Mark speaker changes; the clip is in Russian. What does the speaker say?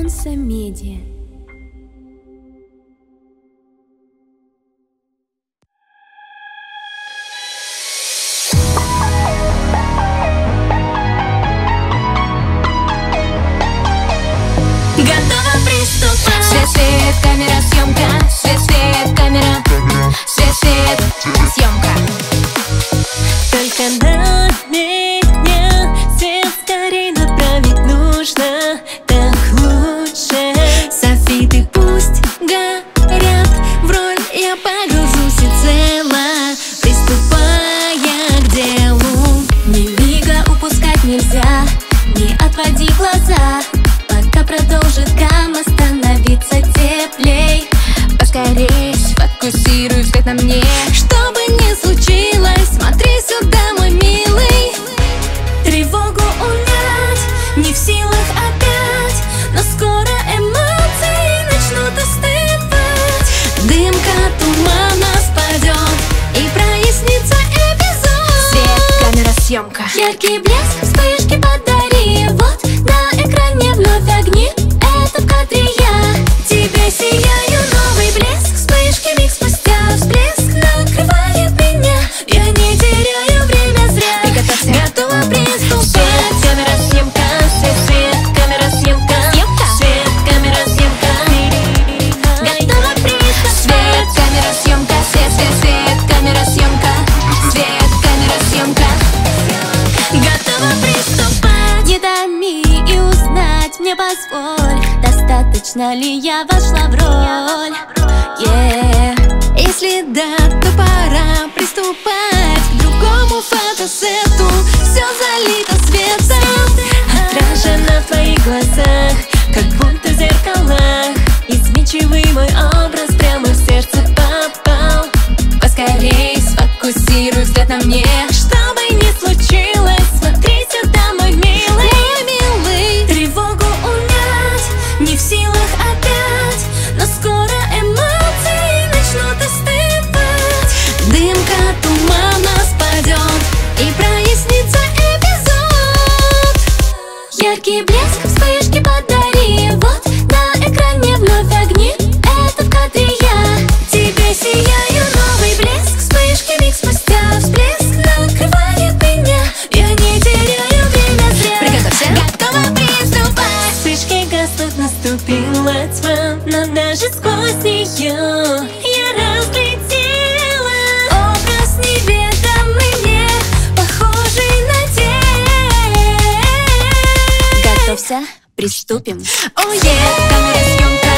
Speaker 1: Альянса Медиа.
Speaker 2: Готова приступать. Свет, свет, камера, съемка. Свет, свет, камера. Свет, свет, съемка.
Speaker 1: Только на меня свет скорей направить нужно, так лучше. Софиты пусть горят, в роль я погружусь всецело, приступая к делу. Ни мига упускать нельзя, не отводи глаза, пока продолжит гамма становиться теплей. Поскорей сфокусируй взгляд на мне. Что бы ни случилось, смотри сюда, мой милый. Тревогу унять, не в силах опять, но скоро эмоции начнут остывать. Дымка тумана спадет и прояснится эпизод.
Speaker 2: Свет, камера, съемка.
Speaker 1: Яркий блеск, вспышки подари. Вот на экране вновь огни. Это в кадре я тебе сияю. Новый блеск, вспышки, миг спустя всплеск накрывает меня. Я не теряю время зря.
Speaker 2: Приготовься.
Speaker 1: Готова приступать.
Speaker 2: Свет, камера, съемка.
Speaker 1: Свет, свет, камера, съемка.
Speaker 2: Съемка.
Speaker 1: Свет, камера, съемка. Готова приступать.
Speaker 2: Свет, камера, съемка.
Speaker 1: Свет, свет, свет, камера, съемка. Свет, камера, съемка. Готова приступать. Не томи и узнать мне позволь, достаточно ли я вошла в роль. Если да, то пора приступать к другому фотосету. Все залито светом, отражено в твоих глазах, как будто в зеркалах. Изменчивый мой образ прямо в сердце попал. Поскорей сфокусируй взгляд на мне. Что бы ни случилось, смотри сюда, мой милый. Мой милый. Тревогу унять, не в силах опять, но скоро эмоции начнут остывать. Дымка тумана спадет и прояснится эпизод. Яркий блеск, вспышки подари. Вот на экране вновь огни. Это в кадре я тебе сияю. Новый блеск, вспышки, миг спустя всплеск накрывает меня. Я не теряю время зря.
Speaker 2: Приготовься.
Speaker 1: Готова приступать. Вспышки гаснут, наступила тьма, но даже сквозь нее я разглядела образ неведомый мне, похожий на тень.
Speaker 2: Готовься, приступим.
Speaker 1: Свет, камера, съемка.